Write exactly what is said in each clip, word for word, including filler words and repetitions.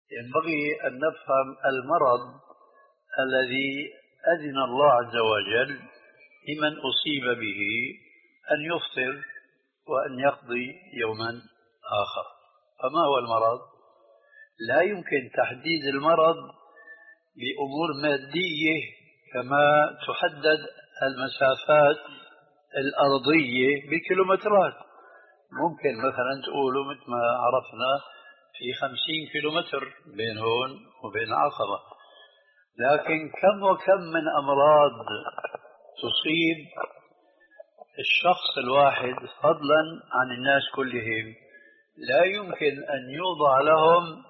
ينبغي أن نفهم المرض الذي أذن الله عز وجل لمن أصيب به أن يفطر وأن يقضي يوما آخر. فما هو المرض؟ لا يمكن تحديد المرض بأمور مادية كما تحدد المسافات الأرضية بكيلومترات. ممكن مثلا تقولوا مثل ما عرفنا في خمسين كيلومتر بين هون وبين عقبة، لكن كم وكم من أمراض تصيب الشخص الواحد فضلا عن الناس كلهم، لا يمكن أن يوضع لهم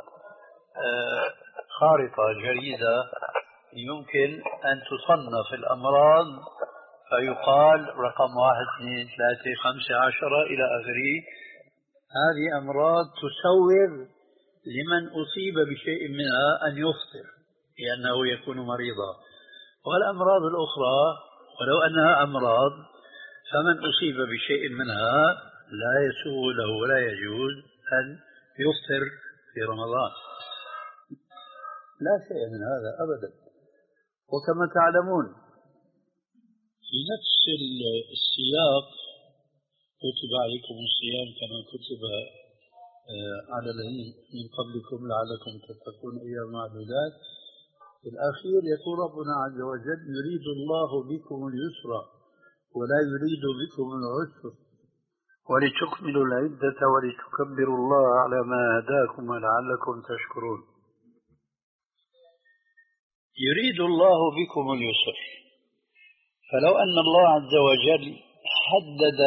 خارطة جريدة يمكن أن تصنف الأمراض فيقال رقم واحد اثنين ثلاثة خمسة عشرة إلى آخره. هذه أمراض تصور لمن أصيب بشيء منها أن يفطر لأنه يكون مريضا، والأمراض الأخرى ولو أنها أمراض فمن أصيب بشيء منها لا يسوغ له ولا يجوز أن يفطر في رمضان، لا شيء من هذا أبدا. وكما تعلمون في نفس السياق كتب عليكم الصيام كما كتب على الذين من قبلكم لعلكم تتقون أيام معدودات. في الأخير يقول ربنا عز وجل يريد الله بكم اليسر ولا يريد بكم العسر ولتكملوا العدة ولتكبروا الله على ما هداكم ولعلكم تشكرون. يريد الله بكم اليسر، فلو أن الله عز وجل حدد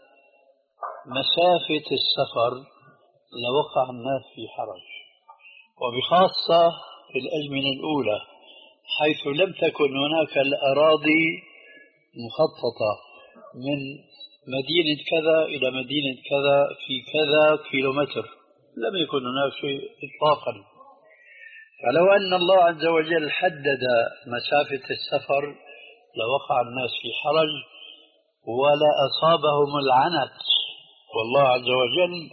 مسافة السفر لوقع الناس في حرج، وبخاصة في الأزمنة الأولى حيث لم تكن هناك الأراضي مخططة من مدينة كذا إلى مدينة كذا في كذا كيلومتر، لم يكن هناك شيء إطلاقا. فلو أن الله عز وجل حدد مسافة السفر لوقع الناس في حرج ولا أصابهم العنت، والله عز وجل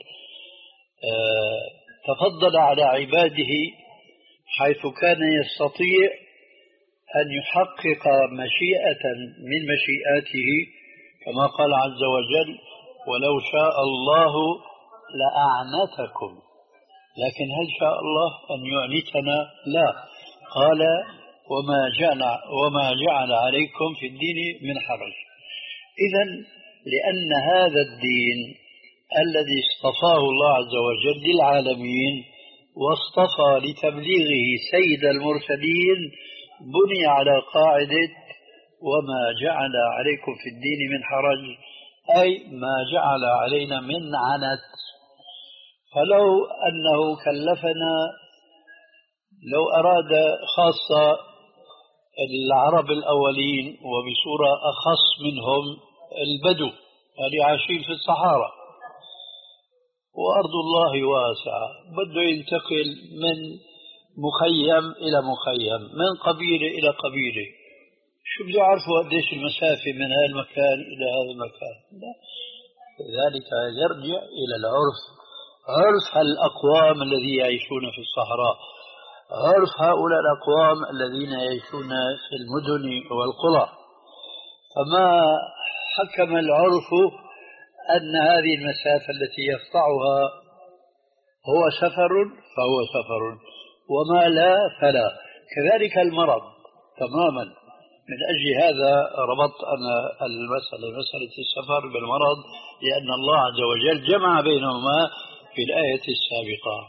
تفضل على عباده حيث كان يستطيع أن يحقق مشيئة من مشيئاته كما قال عز وجل ولو شاء الله لأعنتكم، لكن هل شاء الله أن يعنتنا؟ لا، قال وما جعل, وما جعل عليكم في الدين من حرج. إذن لأن هذا الدين الذي اصطفاه الله عز وجل للعالمين واصطفى لتبليغه سيد المرسلين بني على قاعدة وما جعل عليكم في الدين من حرج، أي ما جعل علينا من عنت. فلو أنه كلفنا، لو أراد خاصة العرب الأولين وبصورة أخص منهم البدو اللي عايشين في الصحراء وأرض الله واسعة، بده ينتقل من مخيم إلى مخيم من قبيلة إلى قبيلة، شو بده يعرفوا قديش المسافة من هذا المكان إلى هذا المكان؟ لا، ذلك يرجع إلى العرف، عرف الأقوام الذين يعيشون في الصحراء، عرف هؤلاء الأقوام الذين يعيشون في المدن والقرى. فما حكم العرف أن هذه المسافة التي يقطعها هو سفر فهو سفر، وما لا فلا. كذلك المرض تماما. من أجل هذا ربطت أنا المسألة مسألة السفر بالمرض، لأن الله عز وجل جمع بينهما في الآية السابقة.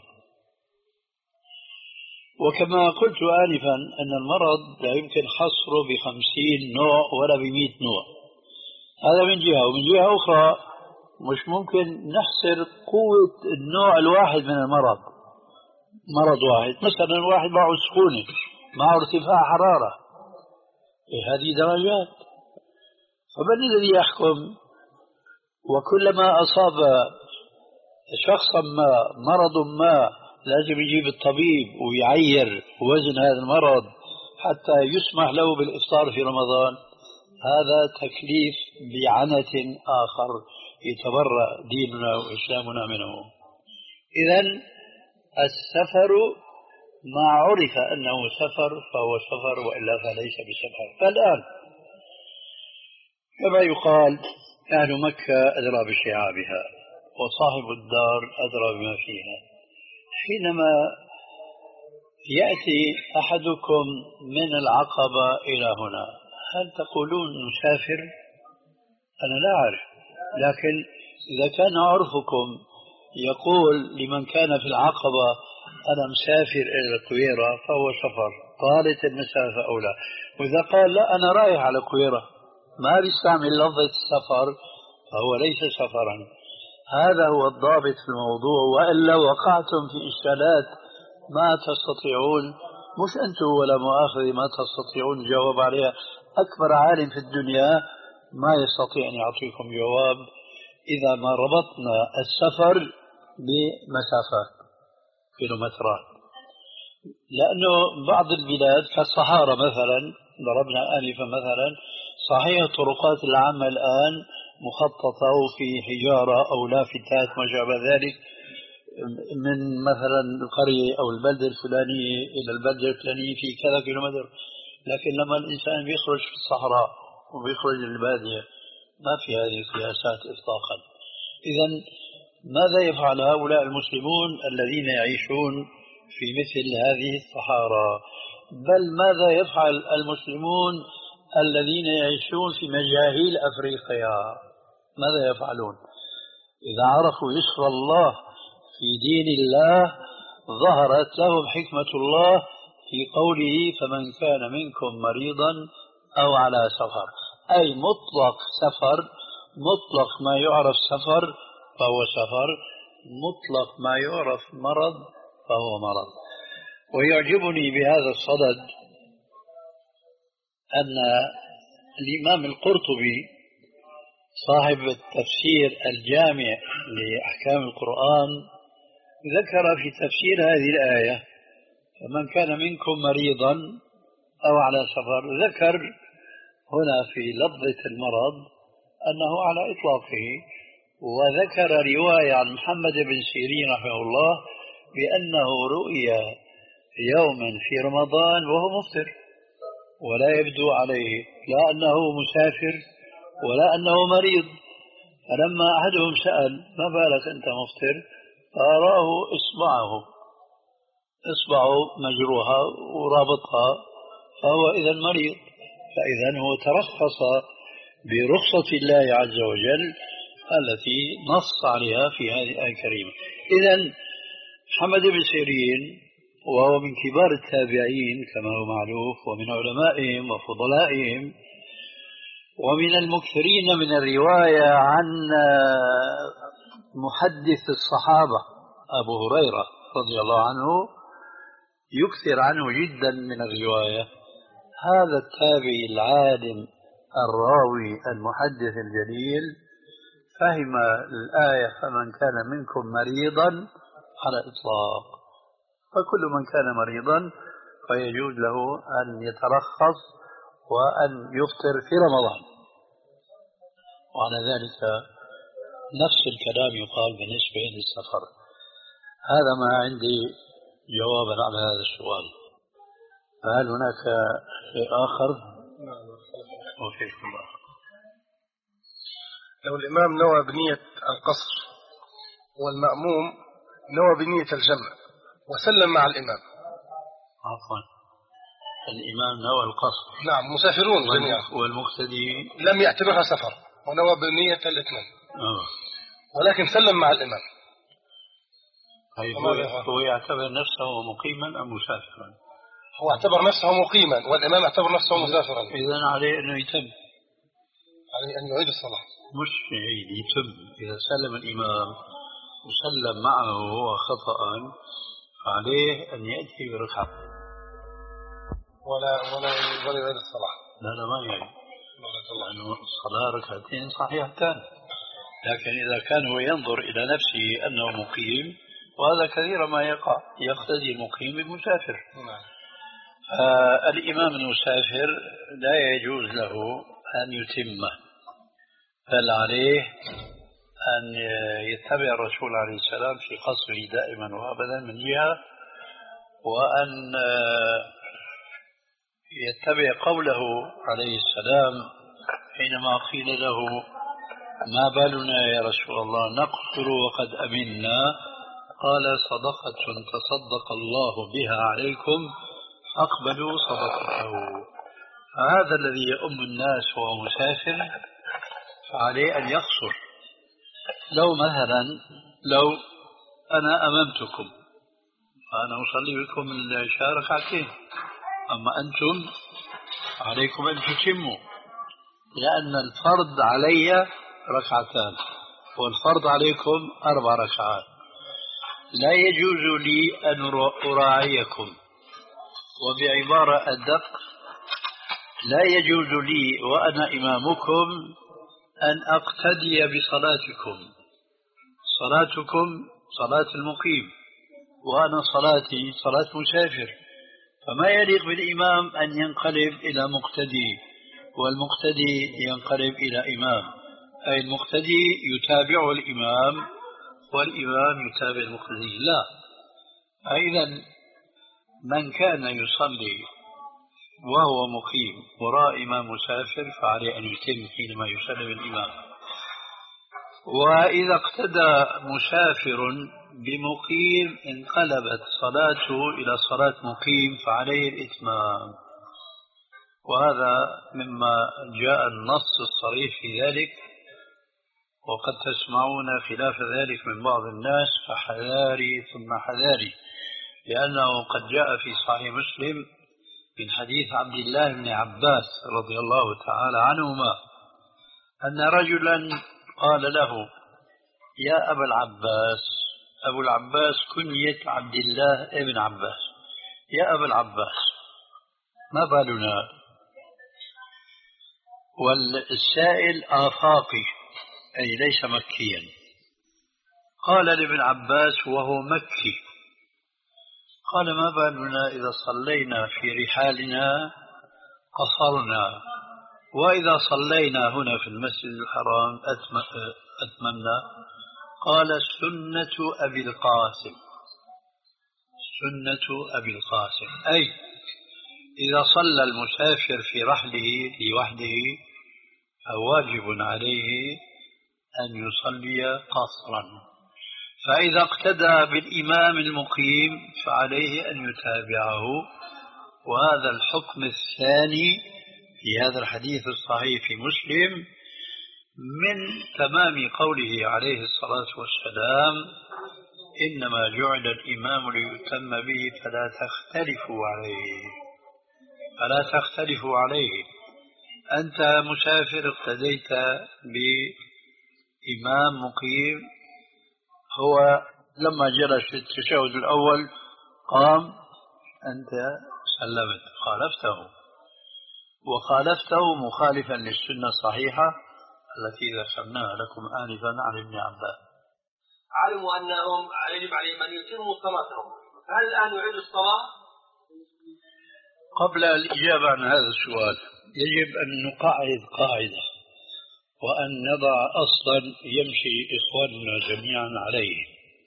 وكما قلت آنفا أن المرض لا يمكن حصره بخمسين نوع ولا بمئة نوع، هذا من جهة. ومن جهة أخرى مش ممكن نحصر قوة النوع الواحد من المرض. مرض واحد مثلا واحد معه سخونة، معه ارتفاع حرارة، إيه هذه درجات. فمن الذي يحكم؟ وكلما أصاب شخصا ما مرض ما لازم يجيب الطبيب ويعير وزن هذا المرض حتى يسمح له بالإفطار في رمضان. هذا تكليف بعنة آخر يتبرأ ديننا وإسلامنا منه. إذن السفر ما عرف أنه سفر فهو سفر وإلا فليس بسفر. فالآن كما يقال أهل مكة أدرى بشعابها وصاحب الدار أدرى بما فيها. حينما يأتي أحدكم من العقبة إلى هنا هل تقولون مسافر؟ أنا لا أعرف، لكن إذا كان عرفكم يقول لمن كان في العقبة أنا مسافر إلى الكويرة فهو سفر، طالت المسافة أو لا. وإذا قال لا أنا رايح على الكويرة ما بيستعمل لفظة السفر فهو ليس سفرا. هذا هو الضابط في الموضوع، وإلا وقعتم في إشكالات ما تستطيعون، مش أنتم ولا مؤاخذة ما تستطيعون الجواب عليها. أكبر عالم في الدنيا ما يستطيع أن يعطيكم جواب إذا ما ربطنا السفر بمسافات كيلومترات. لأنه بعض البلاد كالصحارى مثلا، ضربنا آنفا مثلا، صحيح الطرقات العامة الآن مخططة وفي حجارة أو لافتات ما شابه ذلك من مثلا القرية أو البلدة الفلانية إلى البلدة الفلانية في كذا كيلومتر، لكن لما الإنسان بيخرج في الصحراء وبيخرج البادية ما في هذه القياسات إطلاقا. إذا ماذا يفعل هؤلاء المسلمون الذين يعيشون في مثل هذه الصحارى؟ بل ماذا يفعل المسلمون الذين يعيشون في مجاهيل أفريقيا؟ ماذا يفعلون؟ إذا عرفوا يسر الله في دين الله ظهرت لهم حكمة الله في قوله فمن كان منكم مريضا أو على سفر، أي مطلق سفر، مطلق ما يعرف سفر فهو سفر، مطلق ما يعرف مرض فهو مرض. ويعجبني بهذا الصدد أن الإمام القرطبي صاحب التفسير الجامع لأحكام القرآن ذكر في تفسير هذه الآية فمن كان منكم مريضا أو على سفر، ذكر هنا في لفظة المرض أنه على إطلاقه، وذكر رواية عن محمد بن سيرين رحمه الله بأنه رؤيا يوما في رمضان وهو مفطر ولا يبدو عليه لا أنه مسافر ولا أنه مريض. فلما أحدهم سأل ما بالك أنت مفطر؟ فأراه إصبعه إصبعه مجروحة ورابطها، فهو إذا مريض. فإذا هو ترخص برخصة الله عز وجل التي نص عليها في هذه الآية الكريمة. إذا محمد بن سيرين وهو من كبار التابعين كما هو معروف، ومن علمائهم وفضلائهم، ومن المكثرين من الرواية عن محدث الصحابة أبو هريرة رضي الله عنه، يكثر عنه جدا من الرواية. هذا التابعي العالم الراوي المحدث الجليل فهم الآية فمن كان منكم مريضا على إطلاق، فكل من كان مريضا فيجوز له أن يترخص وأن يفطر في رمضان. وعلى ذلك نفس الكلام يقال بالنسبة للسفر. هذا ما عندي جوابا على هذا السؤال. فهل هناك شيء آخر؟ وفيكم الله. لو الإمام نوى بنية القصر والمأموم نوى بنية الجمع وسلم مع الإمام. عفوا، الإمام نوى القصر، نعم، مسافرون جميعا، والمقتدي لم يعتبرها سفر ونوى بنية الاثنين، أوه. ولكن سلم مع الإمام. طيب هو يعتبر نفسه مقيما أم مسافرا؟ هو اعتبر نفسه مقيما والإمام اعتبر نفسه مسافرا. إذن عليه أنه يتم، عليه أن يعيد الصلاة، مش يعيد، يتم. إذا سلم الإمام وسلم معه هو خطأ عليه أن يأتي بركعة ولا ولا ولا يعيد الصلاة. لا لا ما يعيد، لأنه الصلاة ركعتين صحيحتان. لكن إذا كان هو ينظر إلى نفسه أنه مقيم، وهذا كثيرا ما يقع، يقتدي المقيم بالمسافر. نعم. آه الإمام المسافر لا يجوز له أن يتمه، بل عليه أن يتبع الرسول عليه السلام في قصره دائما وأبدا من جهة، وأن يتبع قوله عليه السلام حينما قيل له ما بالنا يا رسول الله نقتل وقد أمنا، قال صدقة تصدق الله بها عليكم أقبلوا صدقته. فهذا الذي يؤم الناس وهو مسافر فعليه أن يقصر. لو مثلا لو أنا أممتكم فأنا أصلي بكم العشاء ركعتين، أما أنتم عليكم أن تتموا، لأن الفرض علي ركعتان والفرض عليكم أربع ركعات. لا يجوز لي أن أراعيكم، وبعبارة أدق لا يجوز لي وأنا إمامكم أن أقتدي بصلاتكم. صلاتكم صلاة المقيم وأنا صلاتي صلاة مسافر، فما يليق بالإمام أن ينقلب إلى مقتدي والمقتدي ينقلب إلى إمام، أي المقتدي يتابع الإمام والإمام يتابع المقتدي. لا، إذن من كان يصلي وهو مقيم وراء إمام مسافر فعليه أن يتم حينما يسلم الإمام. وإذا اقتدى مسافر بمقيم انقلبت صلاته إلى صلاة مقيم فعليه الإتمام. وهذا مما جاء النص الصريح في ذلك، وقد تسمعون خلاف ذلك من بعض الناس، فحذاري ثم حذاري، لأنه قد جاء في صحيح مسلم من حديث عبد الله بن عباس رضي الله تعالى عنهما أن رجلا قال له يا أبا العباس، أبو العباس كنية عبد الله ابن عباس، يا أبا العباس ما بالنا؟ والسائل آفاقي أي ليس مكيا. قال لابن عباس وهو مكي، قال ما بالنا إذا صلينا في رحالنا قصرنا، وإذا صلينا هنا في المسجد الحرام أتممنا؟ قال سنة أبي القاسم، سنة أبي القاسم، أي إذا صلى المسافر في رحله لوحده فواجب عليه أن يصلي قصرا، فإذا اقتدى بالإمام المقيم فعليه أن يتابعه. وهذا الحكم الثاني في هذا الحديث الصحيح في مسلم من تمام قوله عليه الصلاة والسلام إنما جعل الإمام ليتم به فلا تختلفوا عليه، فلا تختلفوا عليه. أنت مسافر اقتديت بإمام مقيم، هو لما جلس في التشهد الأول قام، أنت سلمت، خالفته، وخالفته مخالفا للسنة الصحيحة التي ذكرناها لكم آنفا عن ابن عباس. علموا أنهم يجب عليهم أن يتموا صلاتهم، هل الآن يعيد الصلاة؟ قبل الإجابة عن هذا السؤال يجب أن نقعد قاعدة وأن نضع أصلا يمشي إخواننا جميعا عليه.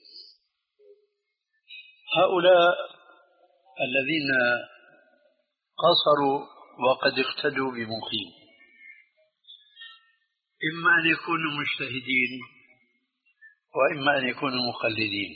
هؤلاء الذين قصروا وقد اقتدوا بمقيم إما أن يكونوا مجتهدين وإما أن يكونوا مقلدين.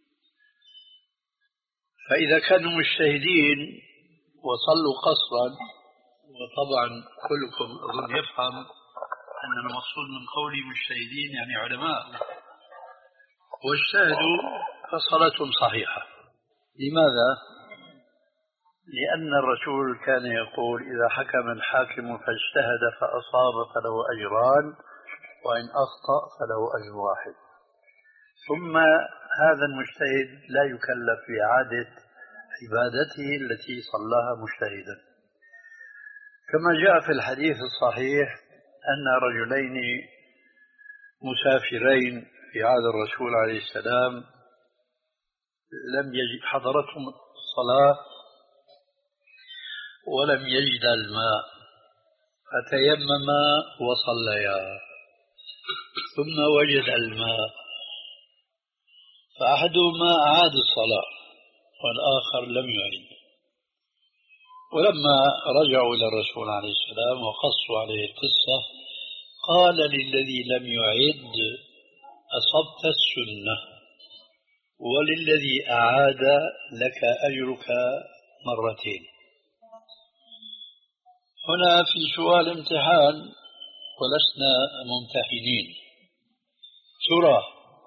فإذا كانوا مجتهدين وصلوا قصرا، وطبعا كلكم أظن يفهم أن المقصود من قولي مجتهدين يعني علماء، واجتهدوا فصلاتهم صحيحة. لماذا؟ لأن الرسول كان يقول إذا حكم الحاكم فاجتهد فأصاب فله أجران وإن أخطأ فله أجر واحد. ثم هذا المجتهد لا يكلف بإعادة عبادته التي صلاها مجتهدا. كما جاء في الحديث الصحيح أن رجلين مسافرين في عهد الرسول عليه السلام لم يجد حضرتهم الصلاة ولم يجد الماء فتيمما وصليا، ثم وجد الماء فأحدهما أعاد الصلاة والآخر لم يعد. ولما رجعوا إلى الرسول عليه السلام وقصوا عليه القصة قال للذي لم يعد أصبت السنة، وللذي أعاد لك أجرك مرتين. هنا في سؤال امتحان ولسنا ممتحنين، ترى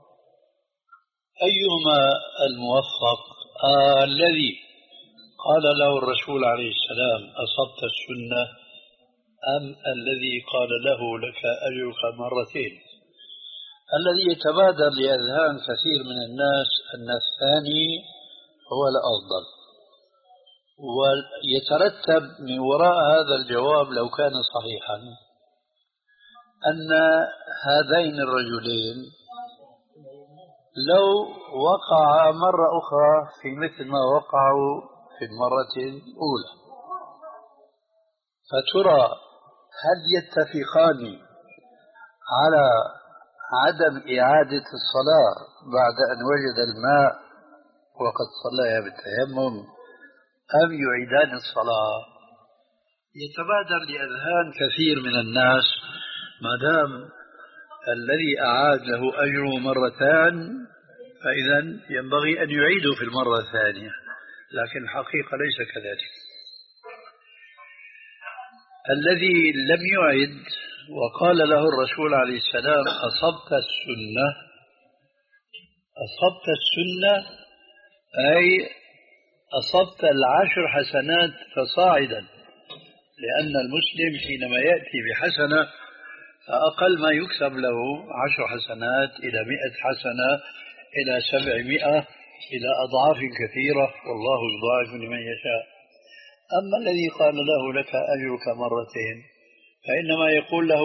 أيهما الموفق؟ آه الذي قال له الرسول عليه السلام أصبت السنة، أم الذي قال له لك أجرك مرتين؟ الذي يتبادر لأذهان كثير من الناس أن الثاني هو الأفضل، ويترتب من وراء هذا الجواب لو كان صحيحا أن هذين الرجلين لو وقعا مرة أخرى في مثل ما وقعوا في المرة الأولى، فترى هل يتفقان على عدم إعادة الصلاة بعد أن وجد الماء وقد صلى بالتيمم، أم يعيدان الصلاة؟ يتبادر لأذهان كثير من الناس ما دام الذي أعاد له أجره مرتان فإذا ينبغي أن يعيده في المرة الثانية، لكن الحقيقة ليس كذلك. الذي لم يعد وقال له الرسول عليه السلام أصبت السنة، أصبت السنة أي أصبت العشر حسنات فصاعدا، لأن المسلم حينما يأتي بحسنة فأقل ما يكسب له عشر حسنات إلى مئة حسنة إلى سبعمائة إلى أضعاف كثيرة، والله يضاعف لمن يشاء. أما الذي قال له لك أجرك مرتين فإنما يقول له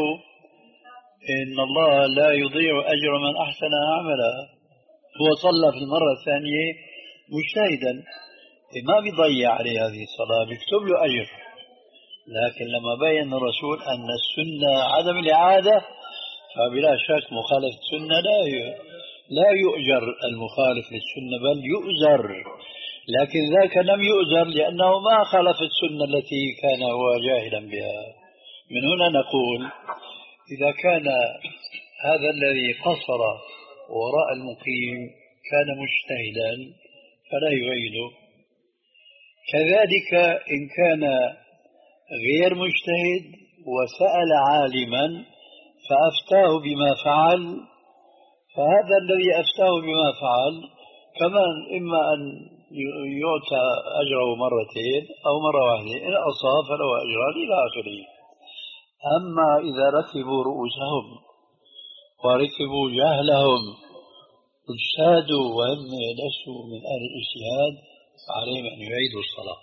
إن الله لا يضيع أجر من أحسن عملا. هو صلى في المرة الثانية مجتهدا، ما بيضيع عليه هذه الصلاة، بيكتب له أجر. لكن لما بين الرسول أن السنة عدم الإعادة فبلا شك مخالف السنة لا لا يؤجر المخالف للسنة بل يؤجر، لكن ذاك لم يؤجر لأنه ما خالف السنة التي كان هو جاهلا بها. من هنا نقول إذا كان هذا الذي قصر وراء المقيم كان مجتهدا فلا يعيده، كذلك إن كان غير مجتهد وسأل عالما فأفتاه بما فعل، فهذا الذي أفتاه بما فعل كمان إما أن يؤتى أجره مرتين أو مرة واحدة، إن أصاب فله أجران إلى آخره. أما إذا ركبوا رؤوسهم وركبوا جهلهم اجتهدوا وهم لسوا من أهل الاجتهاد فعليهم أن يعيدوا الصلاة.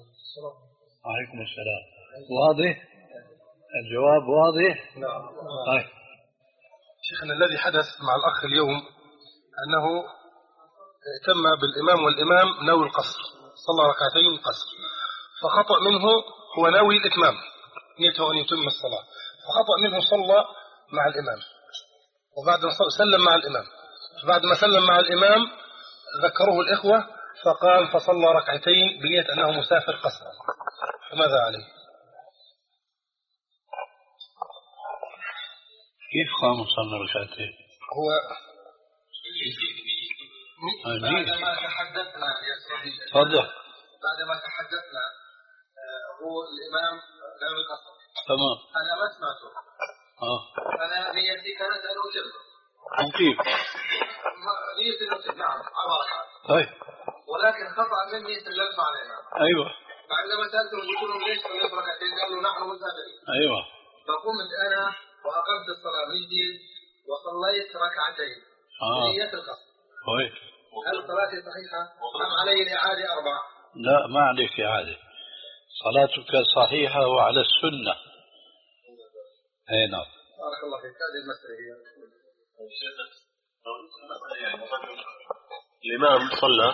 عليكم السلام. واضح؟ الجواب واضح؟ نعم. طيب شيخنا الذي حدث مع الأخ اليوم أنه تم بالإمام والإمام ناوي القصر، صلى ركعتين القصر، فخطأ منه هو ناوي الإتمام، نيته أن يتم الصلاة، فخطأ منه صلى مع الإمام، وبعد ما سلم مع الإمام، بعد ما سلم مع الإمام ذكره الإخوة فقام فصلى ركعتين بنية أنه مسافر قصرا، فماذا عليه؟ كيف قام صلى ركعتين؟ هو بعد ما تحدثنا يا سيدي، تفضل. بعد ما تحدثنا هو الإمام ناوي القصر، تمام، أنا ما سمعته. اه أنا نيتي كانت أن أتم. كيف؟ نيتي أن أتم، نعم، على ركعة. طيب، ولكن خطأ مني سجلت مع الإمام. أيوه. فعندما سألتهم قلت لهم ليش صليت ركعتين؟ قالوا نحن مسافرين. أيوه. فقمت أنا وأقمت الصلاة من جديد وصليت ركعتين بنية القصر. كويس. هل صلاتي صحيحة أم علي الإعادة أربعة؟ لا، ما عليك إعادة، صلاتك صحيحة وعلى السنة. أي نعم. بارك الله فيك. هذه المسألة هي. الإمام صلى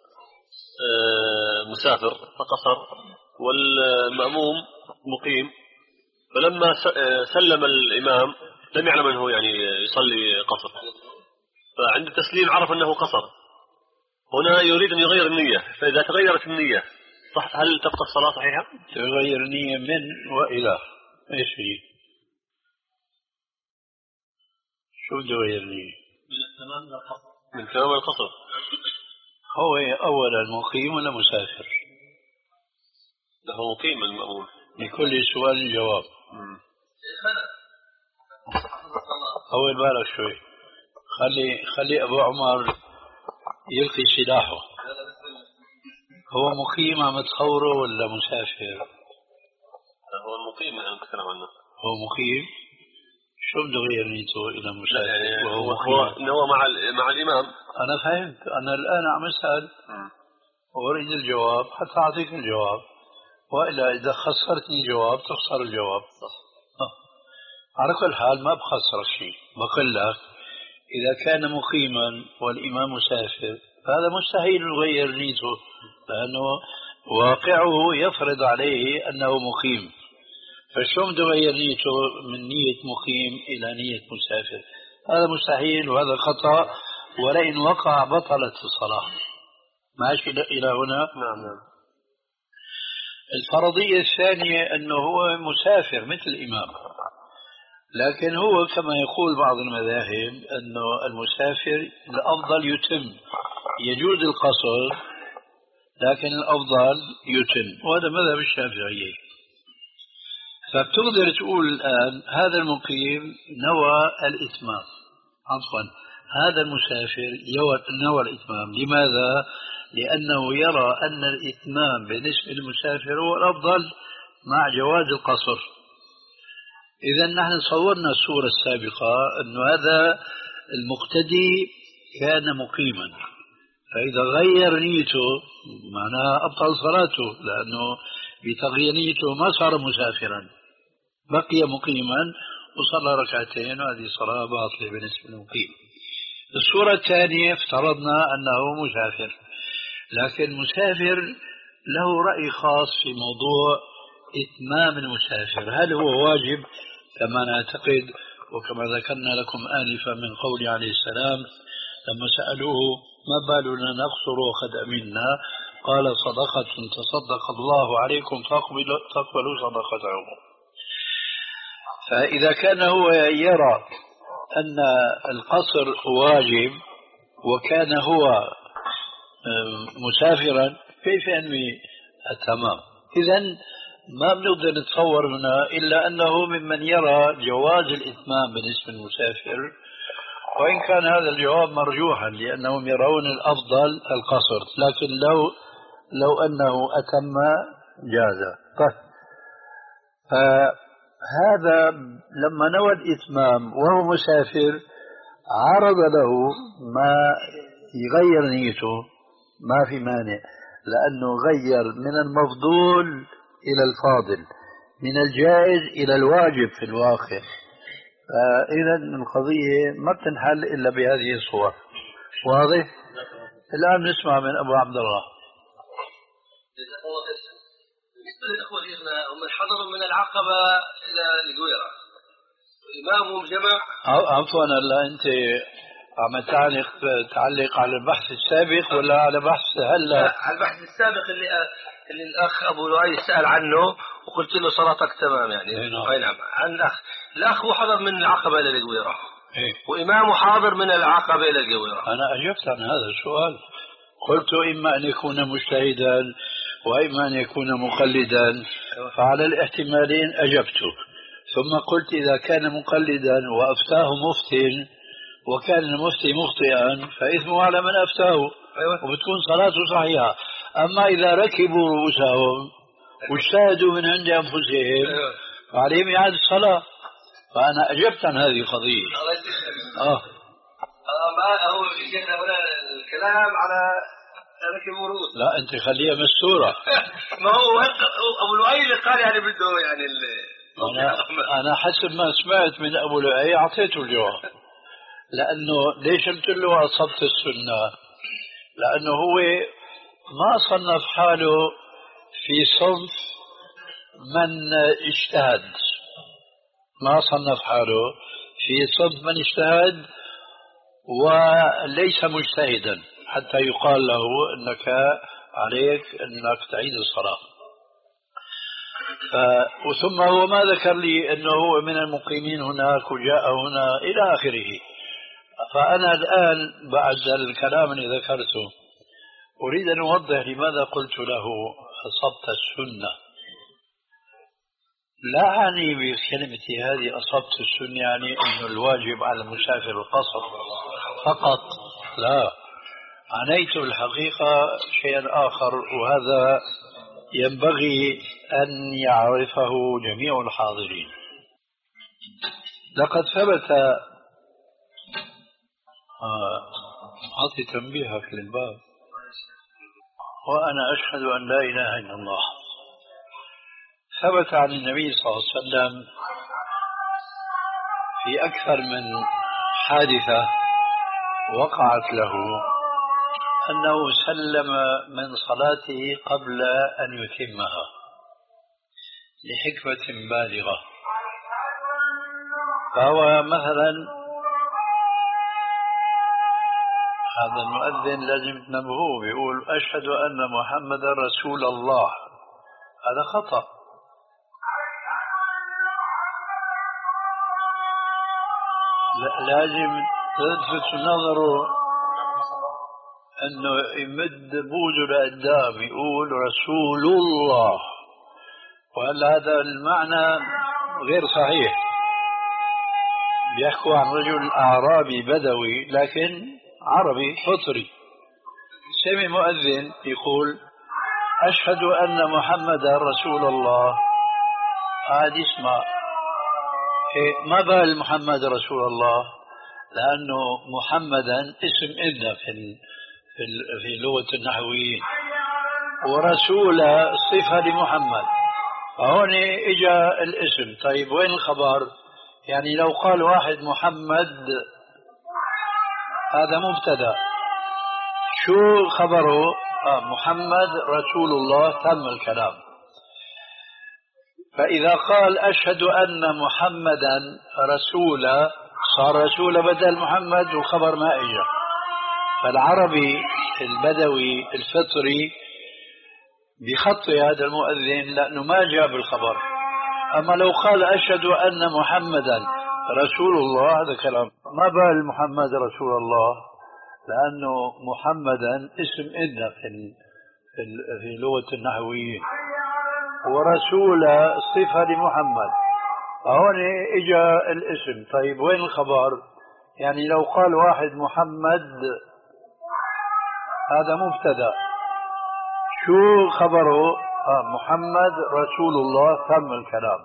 مسافر فقصر والمأموم مقيم، فلما سلم الإمام لم يعلم أنه يعني يصلي قصر، فعند التسليم عرف أنه قصر هنا يريد أن يغير النية، فإذا تغيرت النية صح هل تبقى الصلاة صحيحة؟ تغير نية من وإلى إيش هي؟ شو تغير نية؟ من التمام إلى القصر. من التمام إلى القصر. هو أولا مقيم ولا مسافر؟ هو مقيم المأمون. لكل سؤال جواب. أول بالك شوي. خلي خلي أبو عمر يلقي سلاحه. هو مقيم عم تصوره ولا مسافر؟ هو المقيم اللي نتكلم عنه. هو مقيم. شو بده يغير نيته إلى مسافر؟ يعني وهو مقيم. هو مع مع الإمام. أنا فهمت. أنا الآن عم أسأل وأريد الجواب حتى أعطيك الجواب، وإلا إذا خسرتني جواب تخسر الجواب. صح. أه. على كل حال ما بخسر شيء، بقول لك إذا كان مقيما والإمام مسافر فهذا مستحيل يغير نيته، لأنه واقعه يفرض عليه أنه مقيم. فشو بده يغير نيته من نية مقيم إلى نية مسافر؟ هذا مستحيل وهذا خطأ، ولئن وقع بطلت الصلاة. ماشي إلى هنا؟ نعم نعم. الفرضية الثانية أنه هو مسافر مثل الإمام، لكن هو كما يقول بعض المذاهب أنه المسافر الأفضل يتم، يجوز القصر لكن الأفضل يتم، وهذا مذهب الشافعية. فبتقدر تقول الآن هذا المقيم نوى الإتمام، عفوا هذا المسافر نوى الإتمام. لماذا؟ لأنه يرى أن الإتمام بالنسبة للمسافر هو الأفضل مع جواز القصر. إذا نحن صورنا الصورة السابقة أن هذا المقتدي كان مقيما، فإذا غير نيته معناها أبطل صلاته، لأنه بتغيير نيته ما صار مسافرا، بقي مقيما وصلى ركعتين، وهذه صلاة باطلة بالنسبة للمقيم. الصورة الثانية افترضنا أنه مسافر، لكن مسافر له رأي خاص في موضوع إتمام المسافر. هل هو واجب كما نعتقد وكما ذكرنا لكم آنفا من قول عليه السلام لما سألوه ما بالنا نقصر وقد أمنا، قال صدقة تصدق الله عليكم فاقبلوا صدقته. فإذا كان هو يرى أن القصر واجب وكان هو مسافرا كيف ينوي التمام؟ إذن ما بنقدر نتصور هنا إلا أنه ممن يرى جواز الإتمام بالنسبة للمسافر، وإن كان هذا الجواب مرجوحا لأنهم يرون الأفضل القصر، لكن لو لو أنه أتم جاز. طيب هذا لما نوى الإتمام وهو مسافر عرض له ما يغير نيته، ما في مانع، لأنه غير من المفضول إلى الفاضل، من الجائز إلى الواجب في الواقع. فإذا القضية ما بتنحل إلا بهذه الصور. واضح؟ الآن نسمع من أبو عبد الله. بالنسبة للأخوة شيخنا هم حضروا من العقبة إلى القويرة، إمامهم جمع. عفوا هلا أنت عم تعلق تعلق على البحث السابق ولا على بحث هلا؟ على البحث السابق اللي اللي الأخ أبو لؤي سأل عنه وقلت له صلاتك تمام يعني. أي نعم. عن الأخ الأخ هو حضر من العقبة إلى القويرة إيه؟ وإمامه حاضر من العقبة إلى القويرة. أنا أجبت عن هذا السؤال، قلت إما أن يكون مجتهدا وإما أن يكون مقلدا، فعلى الاحتمالين أجبت. ثم قلت إذا كان مقلدا وأفتاه مفتٍ وكان المفتي مخطئا فإثمه على من أفتاه، وبتكون صلاته صحيحة. أما إذا ركبوا رؤوسهم واجتهدوا من عند أنفسهم فعليهم إعادة الصلاة. فأنا أجبت عن هذه القضية. آه. ما هو شيخنا هنا الكلام على ركبوا رؤوس. لا أنت خليها مستورة. ما هو أبو لؤي اللي قال يعني بده يعني أنا أنا حسب ما سمعت من أبو لؤي أعطيته الجواب، لأنه ليش قلت له أصبت السنة؟ لأنه هو ما صنف حاله في صنف من اجتهد، ما صنف حاله في صنف من اجتهد وليس مجتهدا، حتى يقال له أنك عليك أنك تعيد الصلاة. ف... وثم هو ما ذكر لي أنه هو من المقيمين هناك وجاء هنا إلى آخره. فأنا الآن بعد الكلام اللي ذكرته أريد أن أوضح لماذا قلت له أصبت السنة. لا أعني بكلمتي هذه أصبت السنة يعني أنه الواجب على المسافر القصر فقط، لا، عنيت الحقيقة شيئا آخر، وهذا ينبغي أن يعرفه جميع الحاضرين. لقد ثبت آه، أعطي تنبيهك للباب. وأنا أشهد أن لا إله إلا الله. ثبت عن النبي صلى الله عليه وسلم في أكثر من حادثة وقعت له أنه سلم من صلاته قبل أن يتمها لحكمة بالغة. فهو مثلا هذا المؤذن لازم تنبهوه، بيقول أشهد أن محمد رسول الله، هذا خطأ. لازم تلفت نظره أنه يمد بوده لقدام يقول رسول الله، وهذا هذا المعنى غير صحيح. بيحكوا عن رجل أعرابي بدوي لكن عربي فطري، سمع مؤذن يقول أشهد أن محمدا رسول الله، هذا اسمه إيه؟ ما بال محمد رسول الله؟ لأنه محمدا اسم إذن في في في لغة النحويين، ورسول صفة لمحمد، فهون إجا الاسم. طيب وين الخبر؟ يعني لو قال واحد محمد هذا مبتدأ، شو خبره؟ آه محمد رسول الله، تم الكلام. فإذا قال أشهد أن محمدا رسول، صار رسول بدل محمد والخبر ما إجا. فالعربي البدوي الفطري بخطي هذا المؤذن لأنه ما جاب الخبر. أما لو قال أشهد أن محمدا رسول الله، هذا كلام. ما بال محمد رسول الله؟ لأنه محمدا اسم إذن في في لغة النحويين، ورسول صفة لمحمد، فهون إجا الاسم. طيب وين الخبر؟ يعني لو قال واحد محمد هذا مبتدأ، شو خبره؟ آه محمد رسول الله، تم الكلام.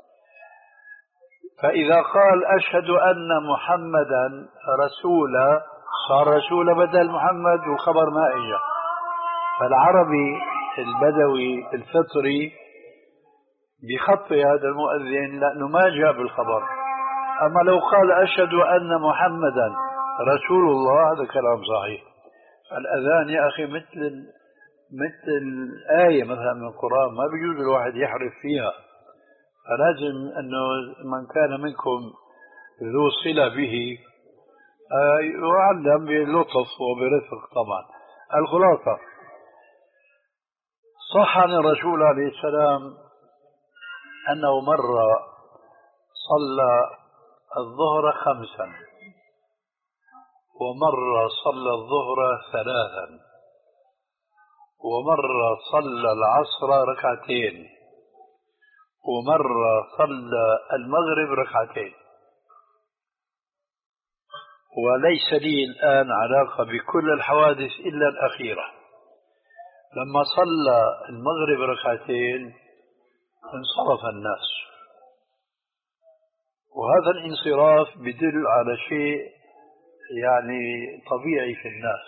فإذا قال أشهد أن محمدا رسول، صار رسول بدل محمد والخبر ما إجا. فالعربي البدوي الفطري بخطي هذا المؤذن لأنه ما جاب الخبر. أما لو قال أشهد أن محمدا رسول الله، هذا كلام صحيح. الأذان يا أخي مثل مثل الآية مثلا من القرآن، ما بيجوز الواحد يحرف فيها. فلازم أنه من كان منكم ذو صلة به يعلم بلطف وبرفق. طبعا الخلاصة، صح عن الرسول عليه السلام أنه مرة صلى الظهر خمسا، ومرة صلى الظهر ثلاثا، ومرة صلى العصر ركعتين، ومرة صلى المغرب ركعتين. وليس لي الآن علاقة بكل الحوادث إلا الأخيرة. لما صلى المغرب ركعتين انصرف الناس، وهذا الانصراف بدل على شيء يعني طبيعي في الناس،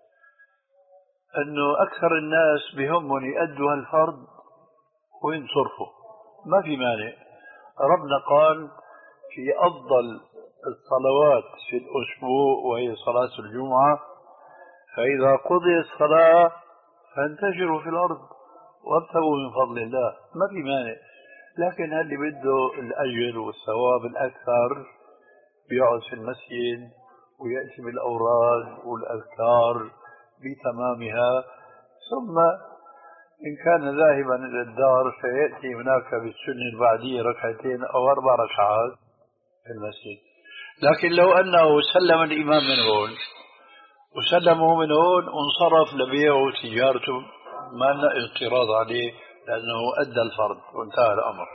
أنه أكثر الناس بهمهم يؤدوا الفرض وينصرفوا، ما في مانع. ربنا قال في أفضل الصلوات في الأسبوع وهي صلاة الجمعة، فإذا قضي الصلاة فانتشروا في الأرض وابتغوا من فضل الله، ما في مانع. لكن اللي بده الأجر والثواب الأكثر بيقعد في المسجد ويأتي بالأوراد والأذكار بتمامها، ثم إن كان ذاهبا إلى الدار فيأتي هناك بالسنة البعدية ركعتين أو أربع ركعات في المسجد. لكن لو أنه سلم الإمام من هون وسلمه من هون وانصرف لبيعه وتجارته ما لنا اعتراض عليه، لأنه أدى الفرض وانتهى الأمر.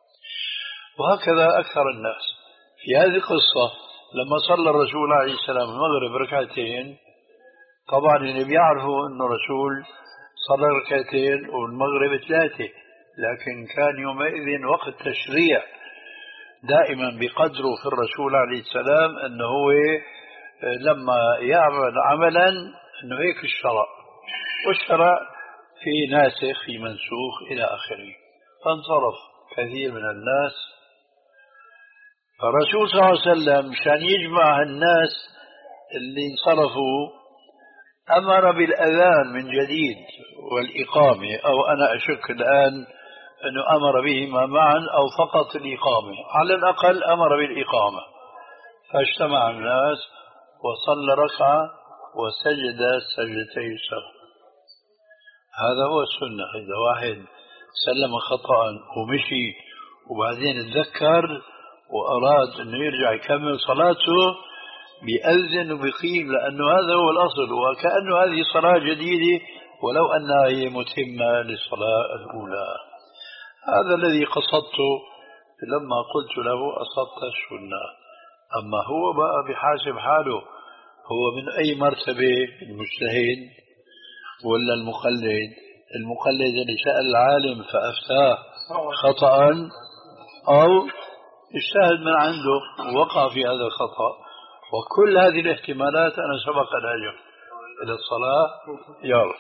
وهكذا أكثر الناس. في هذه القصة لما صلى الرسول عليه السلام المغرب ركعتين، طبعا اللي بيعرفوا أنه الرسول صلى ركعتين والمغرب ثلاثة، لكن كان يومئذ وقت تشريع دائما بقدره في الرسول عليه السلام، أنه هو لما يعمل عملا أنه هيك الشرع، والشرع في ناسخ في منسوخ إلى آخره. فانصرف كثير من الناس، فالرسول صلى الله عليه وسلم مشان يجمع الناس اللي انصرفوا أمر بالأذان من جديد والإقامة، أو أنا أشك الآن أنه أمر بهما معا أو فقط الإقامة، على الأقل أمر بالإقامة. فاجتمع الناس وصلى ركعة وسجد سجدتي السهو. هذا هو السنة. إذا واحد سلم خطأ ومشي وبعدين تذكر وأراد أنه يرجع يكمل صلاته بيأذن وبيقيم، لأنه هذا هو الأصل، وكأنه هذه صلاة جديدة ولو أنها هي متمة للصلاة الأولى. هذا الذي قصدته لما قلت له أصبت السنة. أما هو بقى بحاسب حاله، هو من أي مرتبة، المجتهد ولا المقلد؟ المقلد اللي سأل العالم فأفتاه خطأ، أو اجتهد من عنده ووقع في هذا الخطأ. وكل هذه الاحتمالات أنا سبق الهجر إلى الصلاة. يلا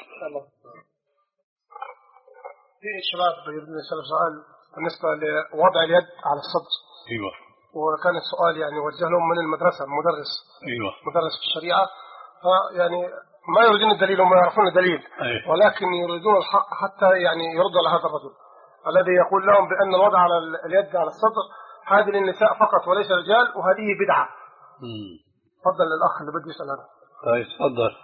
في شباب يريدون يسألوا سؤال بالنسبة لوضع اليد على الصدر. أيوة. وكان السؤال يعني وجه لهم من المدرسة، مدرس أيوة. مدرس في الشريعة، فيعني ما يريدون الدليل وما يعرفون الدليل. أيوة. ولكن يريدون الحق حتى يعني يرد على هذا الرجل الذي يقول لهم بأن الوضع على اليد على الصدر هذه للنساء فقط وليس الرجال، وهذه بدعة. تفضل الأخ اللي بده يسأل هذا. طيب تفضل.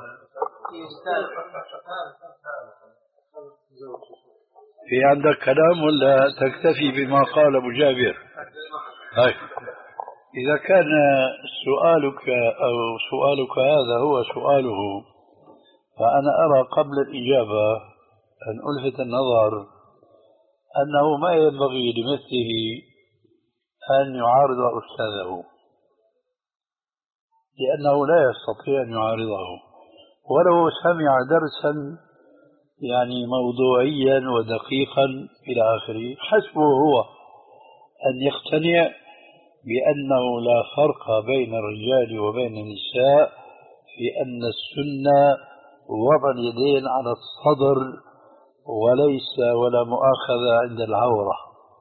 في عندك كلام ولا تكتفي بما قال أبو جابر؟ طيب إذا كان سؤالك أو سؤالك هذا هو سؤاله، فأنا أرى قبل الإجابة أن ألفت النظر أنه ما ينبغي لمثله أن يعارض أستاذه، لأنه لا يستطيع أن يعارضه، ولو سمع درسا يعني موضوعيا ودقيقا إلى آخره، حسبه هو أن يقتنع بأنه لا فرق بين الرجال وبين النساء في أن السنة وضع اليدين على الصدر وليس ولا مؤاخذة عند العورة.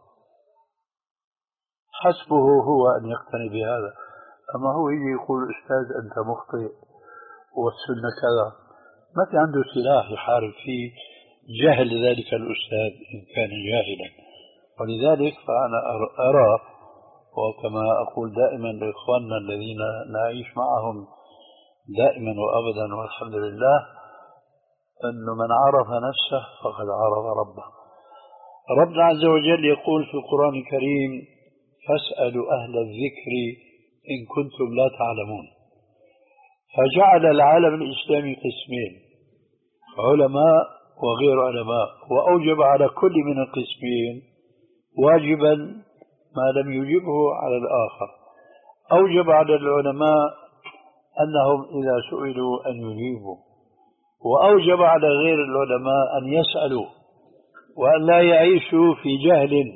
حسبه هو أن يقتنع بهذا. أما هو يجي يقول أستاذ أنت مخطئ والسنة كذا، ما في عنده سلاح يحارب فيه جهل ذلك الأستاذ إن كان جاهلا. ولذلك فأنا أرى، وكما أقول دائما لإخواننا الذين نعيش معهم دائما وأبدا والحمد لله، أن من عرف نفسه فقد عرف ربه. ربنا عز وجل يقول في القرآن الكريم: فاسألوا أهل الذكر إن كنتم لا تعلمون. فجعل العالم الإسلامي قسمين: علماء وغير علماء، وأوجب على كل من القسمين واجبا ما لم يجبه على الآخر. أوجب على العلماء أنهم إذا سئلوا أن يجيبوا، وأوجب على غير العلماء أن يسألوا وأن لا يعيشوا في جهل.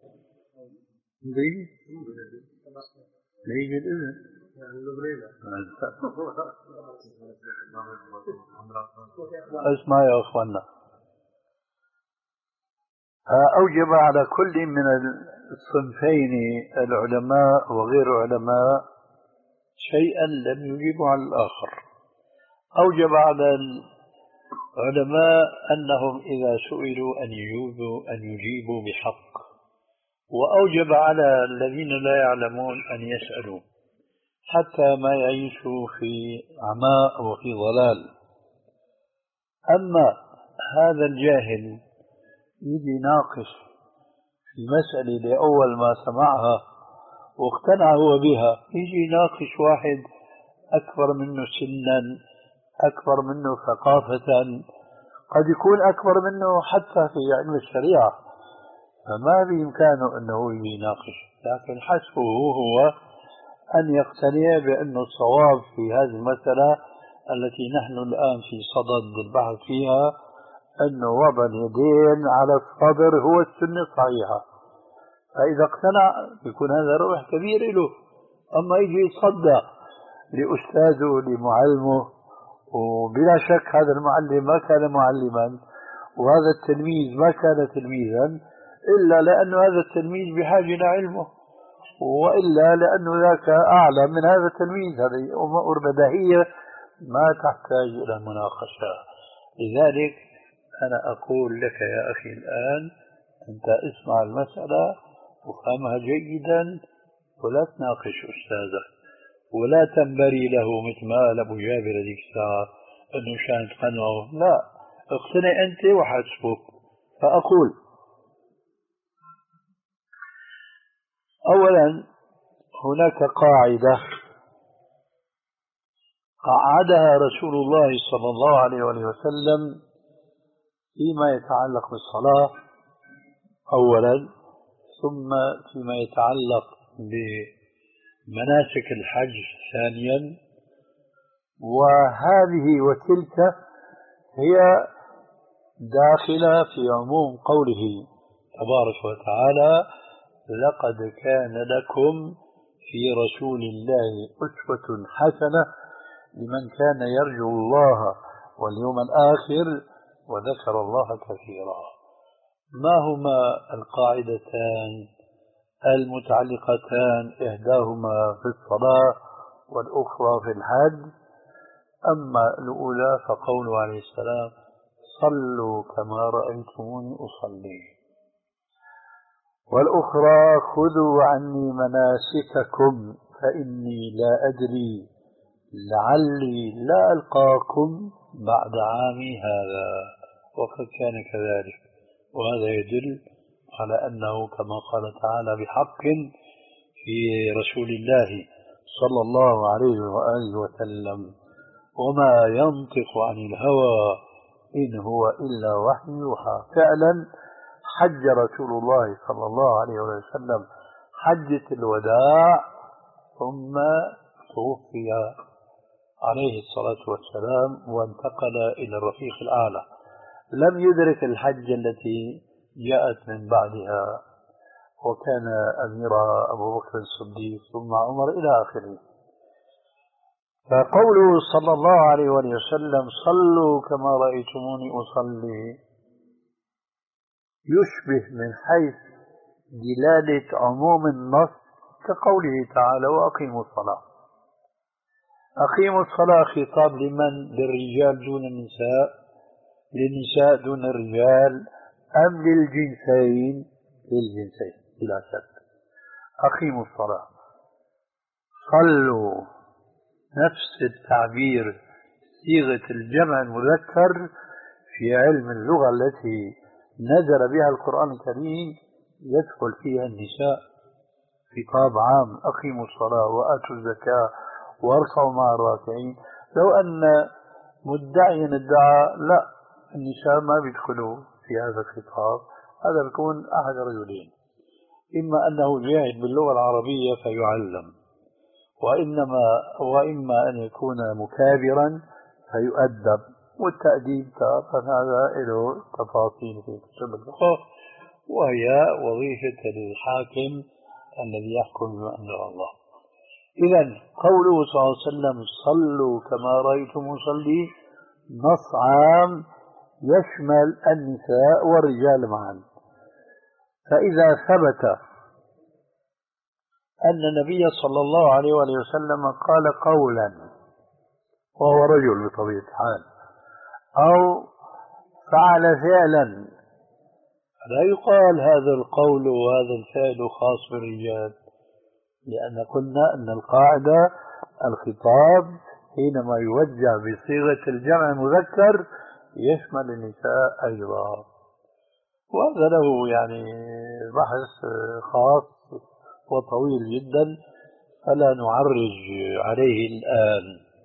ليجي الإذن اسمع يا أخوانا، أوجب على كل من الصنفين العلماء وغير علماء شيئا لم يجيبه على الآخر. أوجب على العلماء أنهم إذا سئلوا أن يجيبوا أن يجيبوا بحق، وأوجب على الذين لا يعلمون أن يسألوا حتى ما يعيشوا في عماء وفي ضلال. أما هذا الجاهل يجي يناقش في المسألة لأول ما سمعها واقتنع هو بها، يجي يناقش واحد أكبر منه سنا، أكبر منه ثقافة، قد يكون أكبر منه حتى في علم الشريعة، فما بإمكانه أنه يناقش، لكن حسبه هو أن يقتنع بأن الصواب في هذه المسألة التي نحن الآن في صدد البحث فيها، أن وضع اليدين على الصدر هو السنة الصحيحة. فإذا اقتنع يكون هذا ربح كبير له. أما يجي يصدى لأستاذه لمعلمه، وبلا شك هذا المعلم ما كان معلما وهذا التلميذ ما كان تلميذا، إلا لأن هذا التلميذ بحاجة إلى علمه، وإلا لأنه ذاك أعلى من هذا التلميذ. هذه أمور بديهية ما تحتاج إلى مناقشة. لذلك أنا أقول لك يا أخي الآن، أنت اسمع المسألة وفهمها جيدا، ولا تناقش أستاذك، ولا تنبري له مثل ما قال أبو جابر هذيك الساعة أنه شان تقنعه، لا، اقتنع أنت وحسبك. فأقول أولا هناك قاعدة قعدها رسول الله صلى الله عليه وسلم فيما يتعلق بالصلاة أولا، ثم فيما يتعلق بمناسك الحج ثانيا، وهذه وتلك هي داخلة في عموم قوله تبارك وتعالى: لقد كان لكم في رسول الله أسوة حسنة لمن كان يرجو الله واليوم الآخر وذكر الله كثيرا. ما هما القاعدتان المتعلقتان؟ إحداهما في الصلاة والأخرى في الحج. أما الأولى فقوله عليه السلام: صلوا كما رأيتموني أصلي، والأخرى: خذوا عني مناسككم فإني لا أدري لعلي لا ألقاكم بعد عامي هذا. وقد كان كذلك، وهذا يدل على أنه كما قال تعالى بحق في رسول الله صلى الله عليه وآله وسلم: وما ينطق عن الهوى إن هو إلا وحي يوحى. فعلا حج رسول الله صلى الله عليه وسلم حجة الوداع، ثم توفي عليه الصلاة والسلام وانتقل إلى الرفيق الأعلى، لم يدرك الحج التي جاءت من بعدها، وكان أميرها أبو بكر الصديق ثم عمر إلى آخره. فقوله صلى الله عليه وسلم: صلوا كما رأيتموني أصلي، يشبه من حيث دلالة عموم النص كقوله تعالى: وأقيموا الصلاة. أقيموا الصلاة خطاب لمن؟ للرجال دون النساء، للنساء دون الرجال، أم للجنسين؟ للجنسين بلا شك. أقيموا الصلاة. صلوا نفس التعبير، صيغة الجمع المذكر في علم اللغة التي نزل بها القرآن الكريم يدخل فيها النساء خطاب عام: أقيموا الصلاة وآتوا الزكاة واركعوا مع الراكعين. لو أن مدعيا ادعى لا النساء ما بيدخلوا في هذا الخطاب، هذا بيكون أحد رجلين: إما أنه جاهل باللغة العربية فيعلم، وإنما وإما أن يكون مكابرا فيؤدب، والتأديب هذا له تفاصيل في كتب الفقه، وهي وظيفة الحاكم الذي يحكم بما أنزل الله. إذن قوله صلى الله عليه وسلم: صلوا كما رأيتم أصلي، نص عام يشمل النساء والرجال معا. فإذا ثبت أن النبي صلى الله عليه وسلم قال قولا وهو رجل بطبيعة الحال، أو فعل فعلا، لا يقال هذا القول وهذا الفعل خاص بالرجال، لأن قلنا أن القاعدة الخطاب حينما يوجه بصيغة الجمع المذكر يشمل النساء أيضا. وهذا له يعني بحث خاص وطويل جدا فلا نعرج عليه الآن.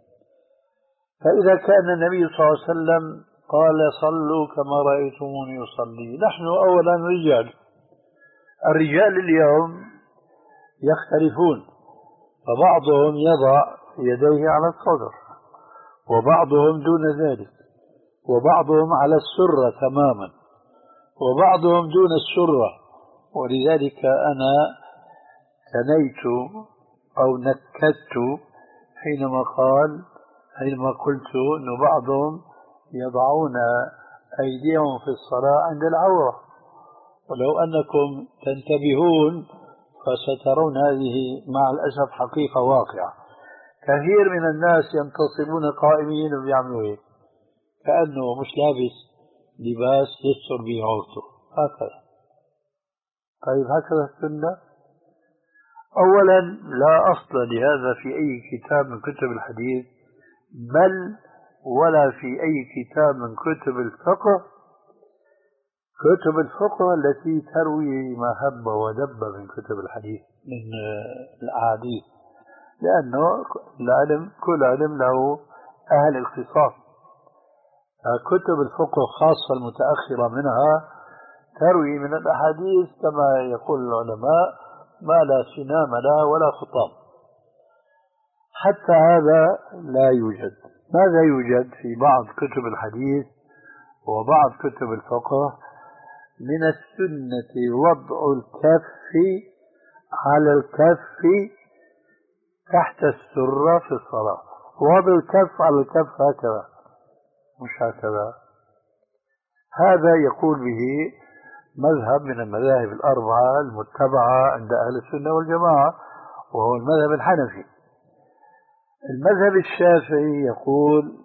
فإذا كان النبي صلى الله عليه وسلم قال صلوا كما رأيتموني أصلي، نحن أولا رجال، الرجال اليوم يختلفون، فبعضهم يضع يديه على الصدر، وبعضهم دون ذلك، وبعضهم على السرة تماما، وبعضهم دون السرة. ولذلك أنا ثنيت أو نكدت حينما قال حينما قلت أن بعضهم يضعون أيديهم في الصلاة عند العورة، ولو أنكم تنتبهون فسترون هذه مع الأسف حقيقة واقعة. كثير من الناس ينتصبون قائمين وبيعملوا هيك كأنه مش لابس لباس يستر به عورته هكذا. طيب هكذا السنة؟ أولا لا أصل لهذا في أي كتاب من كتب الحديث، بل ولا في أي كتاب من كتب الفقه، كتب الفقه التي تروي ما هب ودب من كتب الحديث من الأحاديث، لأنه العلم كل علم له أهل اختصاص. كتب الفقه خاصة المتأخرة منها تروي من الأحاديث كما يقول العلماء ما لا سنام لها ولا خطام. حتى هذا لا يوجد. ماذا يوجد في بعض كتب الحديث وبعض كتب الفقه؟ من السنة وضع الكف على الكف تحت السرة في الصلاة. وضع الكف على الكف هكذا مش هكذا. هذا يقول به مذهب من المذاهب الأربعة المتبعة عند أهل السنة والجماعة، وهو المذهب الحنفي. المذهب الشافعي يقول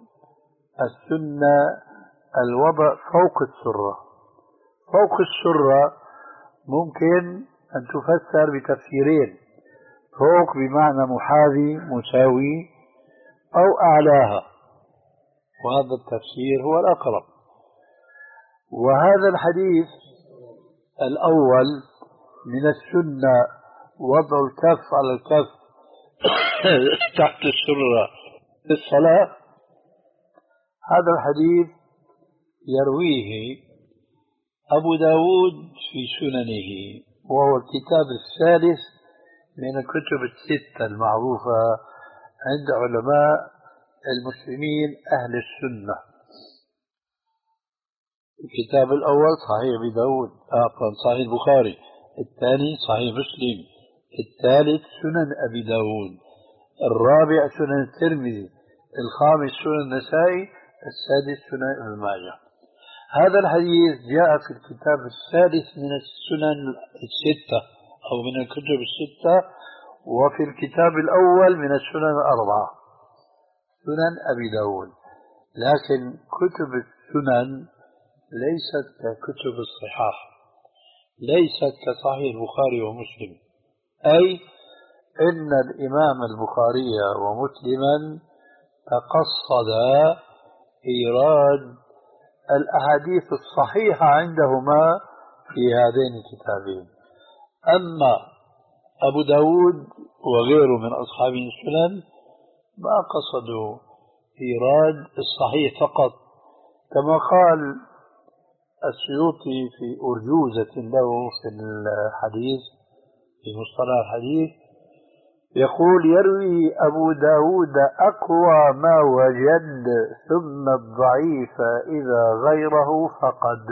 السنة الوضع فوق السرة. فوق السرة ممكن أن تفسر بتفسيرين: فوق بمعنى محاذي مساوي، أو أعلاها، وهذا التفسير هو الأقرب. وهذا الحديث الأول من السنة وضع الكف على الكف تحت السرة في الصلاة، هذا الحديث يرويه أبو داود في سننه، وهو الكتاب الثالث من الكتب الستة المعروفة عند علماء المسلمين أهل السنة. الكتاب الأول صحيح أبي داود، صحيح البخاري، الثاني صحيح مسلم، الثالث سنن أبي داود، الرابع سنن الترمذي، الخامس سنن النسائي، السادس سنن ابن ماجه. هذا الحديث جاء في الكتاب الثالث من السنن الستة أو من الكتب الستة، وفي الكتاب الأول من السنن الأربعة سنن أبي داود. لكن كتب السنن ليست ككتب الصحاح، ليست كصحيح البخاري ومسلم، أي إن الإمام البخاري ومسلما تقصدا إيراد الأحاديث الصحيحة عندهما في هذين الكتابين. أما أبو داود وغيره من أصحاب السنن ما قصدوا إيراد الصحيح فقط، كما قال السيوطي في أرجوزة له في الحديث في مصطلح الحديث، يقول يروي أبو داود أقوى ما وجد ثم الضعيف إذا غيره فقد.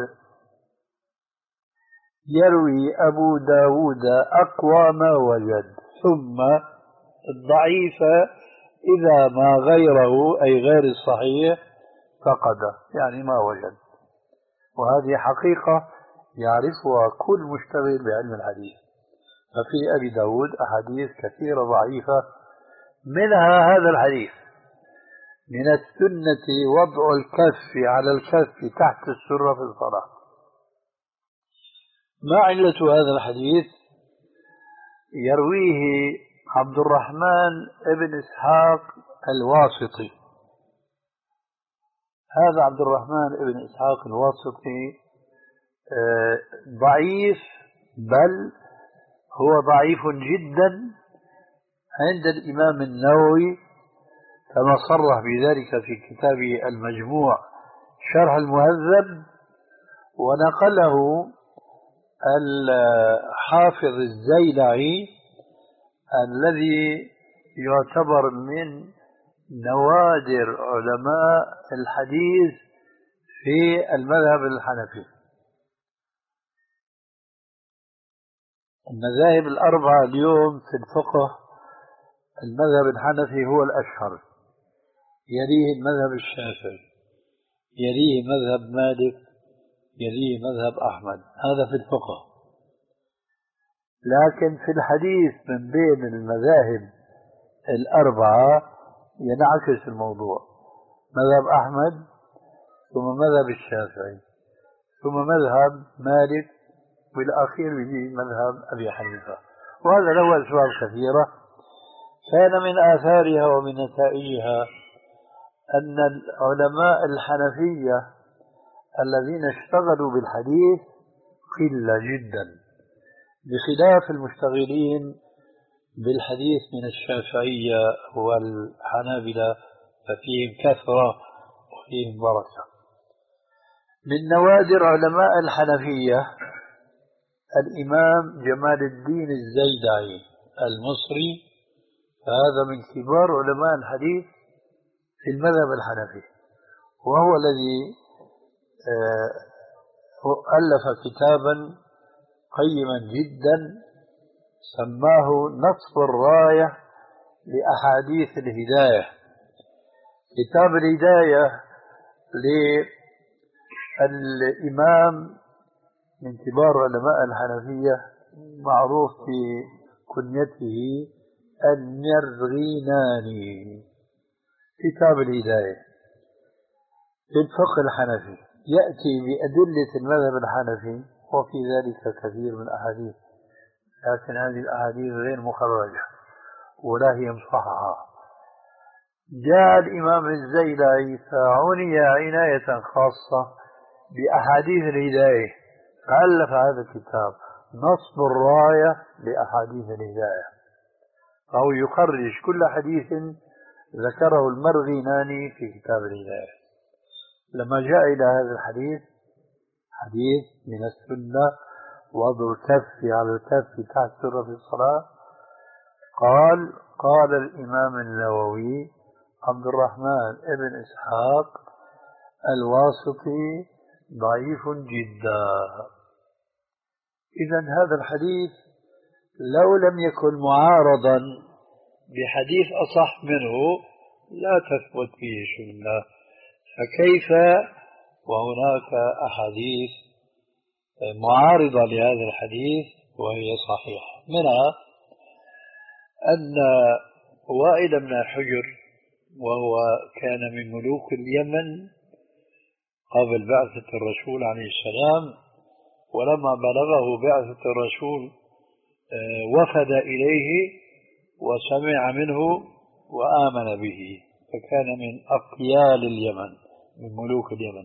يروي أبو داود أقوى ما وجد ثم الضعيف إذا ما غيره أي غير الصحيح فقد، يعني ما وجد. وهذه حقيقة يعرفها كل مشتغل بعلم الحديث. ففي أبي داود أحاديث كثيرة ضعيفة، منها هذا الحديث: من السنة وضع الكف على الكف تحت السرة في الصلاة. ما علة هذا الحديث؟ يرويه عبد الرحمن بن إسحاق الواسطي. هذا عبد الرحمن بن إسحاق الواسطي ضعيف، بل هو ضعيف جدا عند الإمام النووي كما صرح بذلك في كتابه المجموع شرح المهذب، ونقله الحافظ الزيلعي الذي يعتبر من نوادر علماء الحديث في المذهب الحنفي. المذاهب الأربعة اليوم في الفقه المذهب الحنفي هو الأشهر، يليه المذهب الشافعي، يليه مذهب مالك، يليه مذهب أحمد. هذا في الفقه. لكن في الحديث من بين المذاهب الأربعة ينعكس الموضوع: مذهب أحمد، ثم مذهب الشافعي، ثم مذهب مالك، والأخير به مذهب أبي حنيفة. وهذا له أسباب كثيرة، كان من آثارها ومن نتائجها أن العلماء الحنفية الذين اشتغلوا بالحديث قلة جدا، بخلاف المشتغلين بالحديث من الشافعية والحنابلة، ففيهم كثرة وفيهم بركة. من نوادر علماء الحنفية الإمام جمال الدين الزيدعي المصري، فهذا من كبار علماء الحديث في المذهب الحنفي، وهو الذي ألف كتابا قيما جدا سماه نصب الراية لأحاديث الهداية. كتاب الهداية للإمام من كبار علماء الحنفية معروف في كنيته المرغيناني. كتاب الهداية في الفقه الحنفي يأتي بأدلة المذهب الحنفي، وفي ذلك كثير من الأحاديث، لكن هذه الأحاديث غير مخرجة ولا هي مصححة. جاء الإمام الزيلعي فعني عناية خاصة بأحاديث الهداية، فألف هذا الكتاب نصب الراية لأحاديث الهداية، فهو يخرج كل حديث ذكره المرغيناني في كتاب الهداية. لما جاء إلى هذا الحديث، حديث من السنة وضع الكف على الكف تحت سرة في الصلاة، قال قال الإمام النووي عبد الرحمن ابن إسحاق الواسطي ضعيف جدا. إذن هذا الحديث لو لم يكن معارضا بحديث أصح منه لا تثبت فيه سنة، فكيف وهناك أحاديث معارضة لهذا الحديث وهي صحيحة؟ منها أن وائل بن حجر، وهو كان من ملوك اليمن قبل بعثة الرسول عليه السلام، ولما بلغه بعثة الرسول وفد إليه وسمع منه وآمن به، فكان من أقيال اليمن، من ملوك اليمن.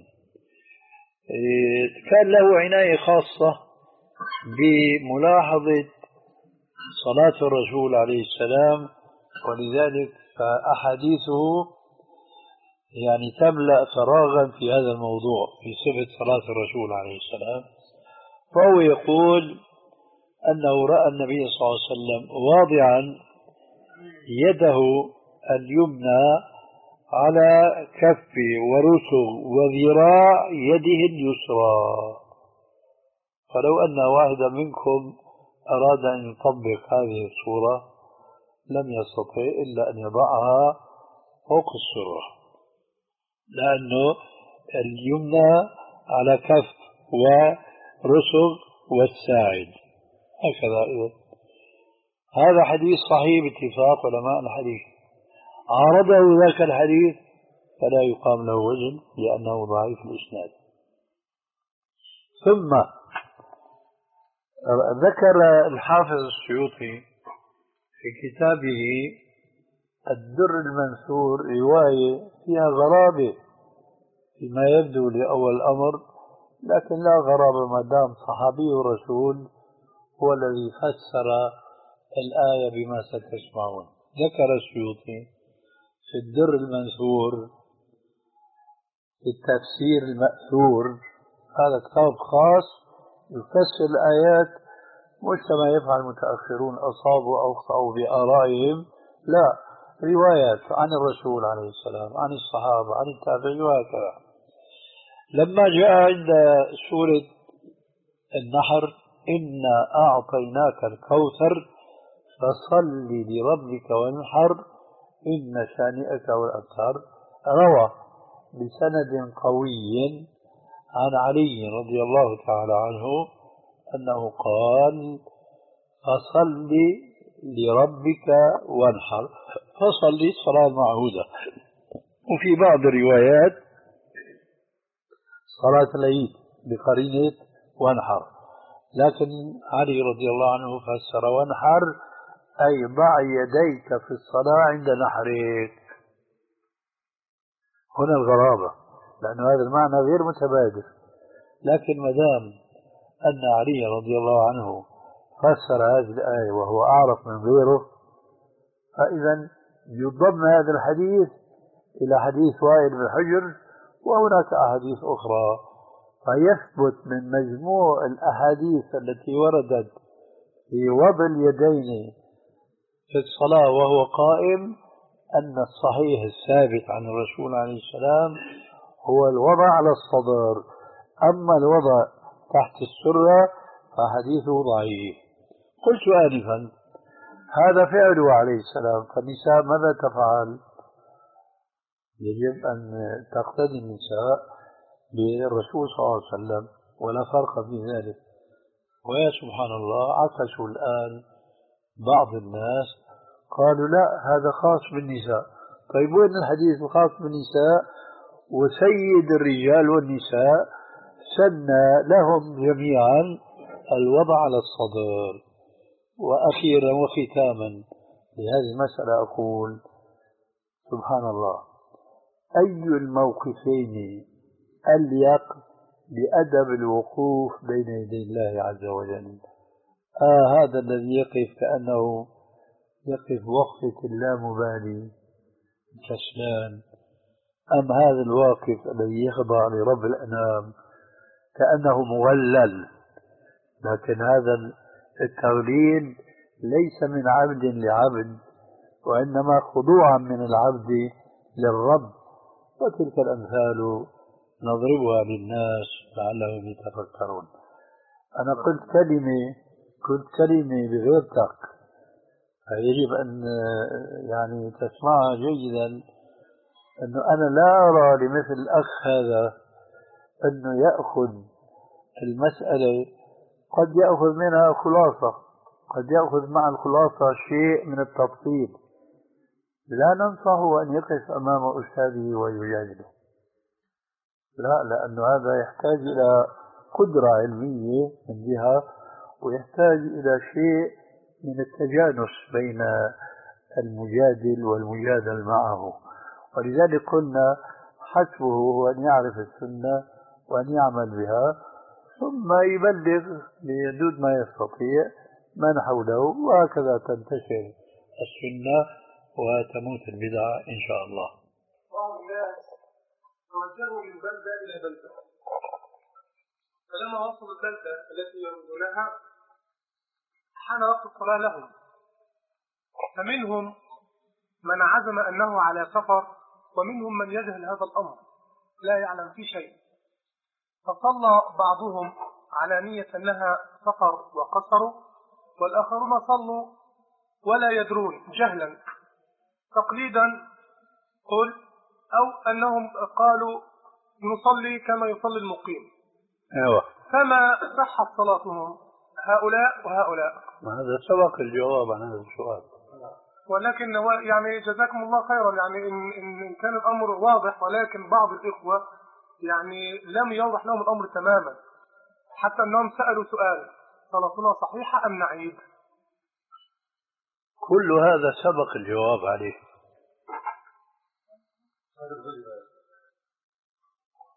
كان له عناية خاصة بملاحظة صلاة الرسول عليه السلام، ولذلك فأحاديثه يعني تملأ فراغا في هذا الموضوع في صفة صلاة الرسول عليه السلام. فهو يقول أنه رأى النبي صلى الله عليه وسلم واضعا يده اليمنى على كف ورسغ وذراع يده اليسرى، فلو أن واحدا منكم أراد أن يطبق هذه الصورة لم يستطع إلا أن يضعها فوق السرة، لأنه اليمنى على كف ورسغ والساعد هكذا. هذا حديث صحيح باتفاق علماء الحديث. عارضه ذاك الحديث فلا يقام له وزن لأنه ضعيف الإسناد. ثم ذكر الحافظ السيوطي في كتابه الدر المنثور رواية فيها غرابة، فيما يبدو لأول الأمر، لكن لا غرابة ما دام صحابي الرسول هو الذي فسر الآية بما ستسمعون. ذكر السيوطي في الدر المنثور في التفسير المأثور، هذا كتاب خاص يفسر الآيات مش كما يفعل المتأخرون أصابوا أو أخطأوا بآرائهم، لا، روايات عن الرسول عليه السلام، عن الصحابة، عن التابعين وهكذا. لما جاء عند سورة النحر إنا أعطيناك الكوثر فصل لربك وانحر إن شانئك والأبتر، روى بسند قوي عن علي رضي الله تعالى عنه أنه قال فصل لربك وانحر، فصل صلاة معهودة. وفي بعض الروايات صلاة العيد بقرينة وانحر، لكن علي رضي الله عنه فسر وانحر أي ضع يديك في الصلاة عند نحرك. هنا الغرابة، لأن هذا المعنى غير متبادر، لكن ما دام أن علي رضي الله عنه فسر هذه الآية وهو أعرف من غيره، فإذا يضم هذا الحديث إلى حديث وائل بن حجر وهناك أحاديث أخرى، فيثبت من مجموع الأحاديث التي وردت في وضع اليدين في الصلاة وهو قائم أن الصحيح الثابت عن الرسول عليه السلام هو الوضع على الصدر، أما الوضع تحت السرة فحديثه ضعيف. قلت آنفا هذا فعله عليه السلام، فالنساء ماذا تفعل؟ يجب أن تقتدي النساء بالرسول صلى الله عليه وسلم ولا فرق في ذلك. ويا سبحان الله عكسوا الآن بعض الناس قالوا لا هذا خاص بالنساء. طيب وين الحديث الخاص بالنساء وسيد الرجال والنساء سن لهم جميعا الوضع على الصدر؟ وأخيرا وختاما لهذه المسألة أقول سبحان الله، أي الموقفين أليق بأدب الوقوف بين يدي الله عز وجل؟ آه هذا الذي يقف كأنه يقف وقفة اللامبالي كسلان، أم هذا الواقف الذي يخضع لرب الأنام كأنه مغلل؟ لكن هذا التغليل ليس من عبد لعبد، وإنما خضوعا من العبد للرب. وتلك الأمثال نضربها للناس لعلهم يتفكرون. أنا قلت كلمة قلت كلمة بغير تق، فيجب أن يعني تسمعها جيدا، أنه أنا لا أرى لمثل الأخ هذا أنه يأخذ المسألة، قد يأخذ منها خلاصة، قد يأخذ مع الخلاصة شيء من التفصيل. لا ننصحه أن يقف أمام أستاذه ويجادله، لا، لأن هذا يحتاج إلى قدرة علمية من جهة، ويحتاج إلى شيء من التجانس بين المجادل والمجادل معه. ولذلك قلنا حسبه هو أن يعرف السنة وأن يعمل بها ثم يبلغ بحدود ما يستطيع من حوله، وهكذا تنتشر السنة وتموت البدعة إن شاء الله. بعض الناس توجهوا من بلدة إلى بلدة، فلما وصلوا البلدة التي يريدونها حان وقت الصلاة لهم، فمنهم من عزم أنه على سفر، ومنهم من يجهل هذا الأمر لا يعلم فيه شيء، فصلى بعضهم على نية أنها سفر وقصروا، والآخرون صلوا ولا يدرون جهلا تقليدا قل، أو أنهم قالوا نصلي كما يصلي المقيم. أيوة. فما صحت صلاتهم هؤلاء وهؤلاء؟ هذا سبق الجواب عن هذا السؤال، ولكن يعني جزاكم الله خيرا، يعني إن, إن كان الأمر واضح، ولكن بعض الإخوة يعني لم يوضح لهم الأمر تماما، حتى أنهم سألوا سؤال صلاتنا صحيحة أم نعيد؟ كل هذا سبق الجواب عليه.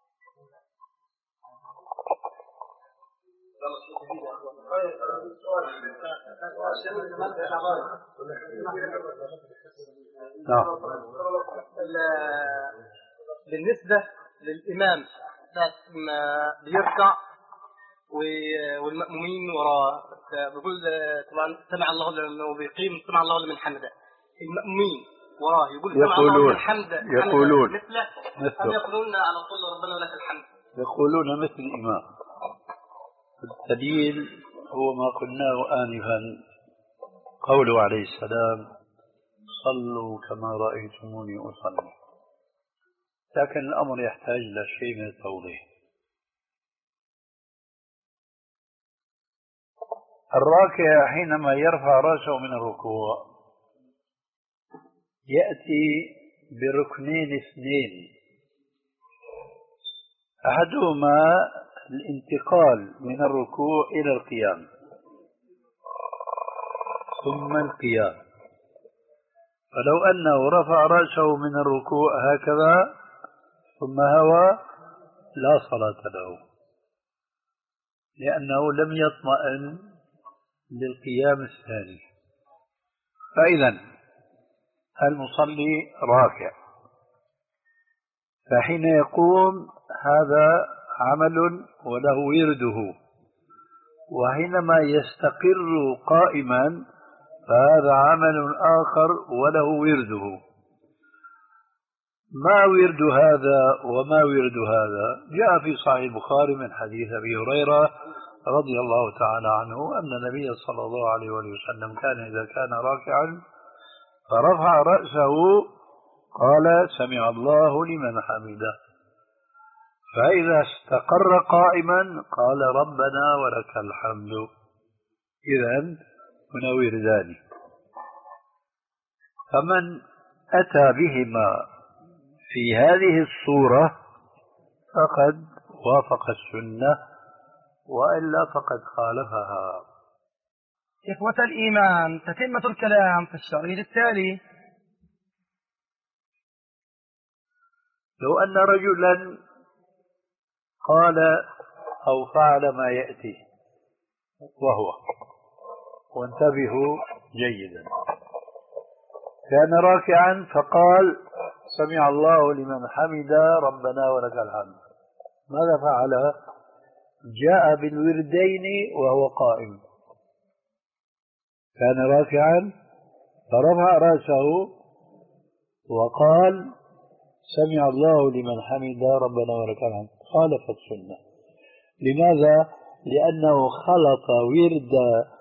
بالنسبة للإمام ما بيركع والمأمومين وراه بيقول طبعا سمع الله لمن وبيقيم سمع الله لمن حمده، المأمومين وراه يقول سمع الله لمن حمده يقولون مثله أم يقولون على طول ربنا ولك الحمد؟ يقولون مثل الإمام. الدليل هو ما قلناه آنفا، قوله عليه السلام صلوا كما رأيتموني أصلي. لكن الأمر يحتاج لشيء من التوضيح. الراكع حينما يرفع رأسه من الركوع يأتي بركنين اثنين، أحدهما الانتقال من الركوع إلى القيام ثم القيام. فلو أنه رفع رأسه من الركوع هكذا ثم هوى لا صلاة له، لأنه لم يطمئن للقيام الثاني. فإذا المصلي راكع، فحين يقوم هذا عمل وله ورده، وحينما يستقر قائما فهذا عمل آخر وله ورده. ما ورد هذا وما ورد هذا؟ جاء في صحيح البخاري من حديث أبي هريرة رضي الله تعالى عنه أن النبي صلى الله عليه وسلم كان إذا كان راكعا فرفع رأسه قال سمع الله لمن حمده، فإذا استقر قائما قال ربنا ولك الحمد. إذن هنا وردان، فمن أتى بهما في هذه الصورة فقد وافق السنة، وإلا فقد خالفها. إخوة الإيمان، تتمة الكلام في الشريط التالي. لو أن رجلا قال أو فعل ما يأتي وهو، وانتبهوا جيدا، كان راكعا فقال سمع الله لمن حمد ربنا ولك الحمد، ماذا فعل؟ جاء بالوردين وهو قائم. كان راكعا فرفع رأسه وقال سمع الله لمن حمد ربنا ولك الحمد، خالف السنة. لماذا؟ لأنه خلط ورد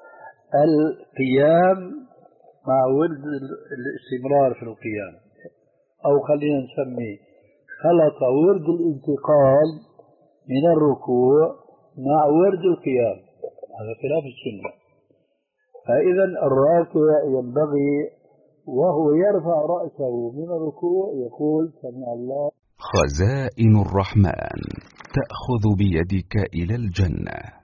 القيام مع ورد الاستمرار في القيام، أو خلينا نسميه خلط ورد الانتقال من الركوع مع ورد القيام، هذا خلاف السنة. فإذا الراكع ينبغي وهو يرفع رأسه من الركوع يقول سمع الله. خزائن الرحمن تأخذ بيدك إلى الجنة.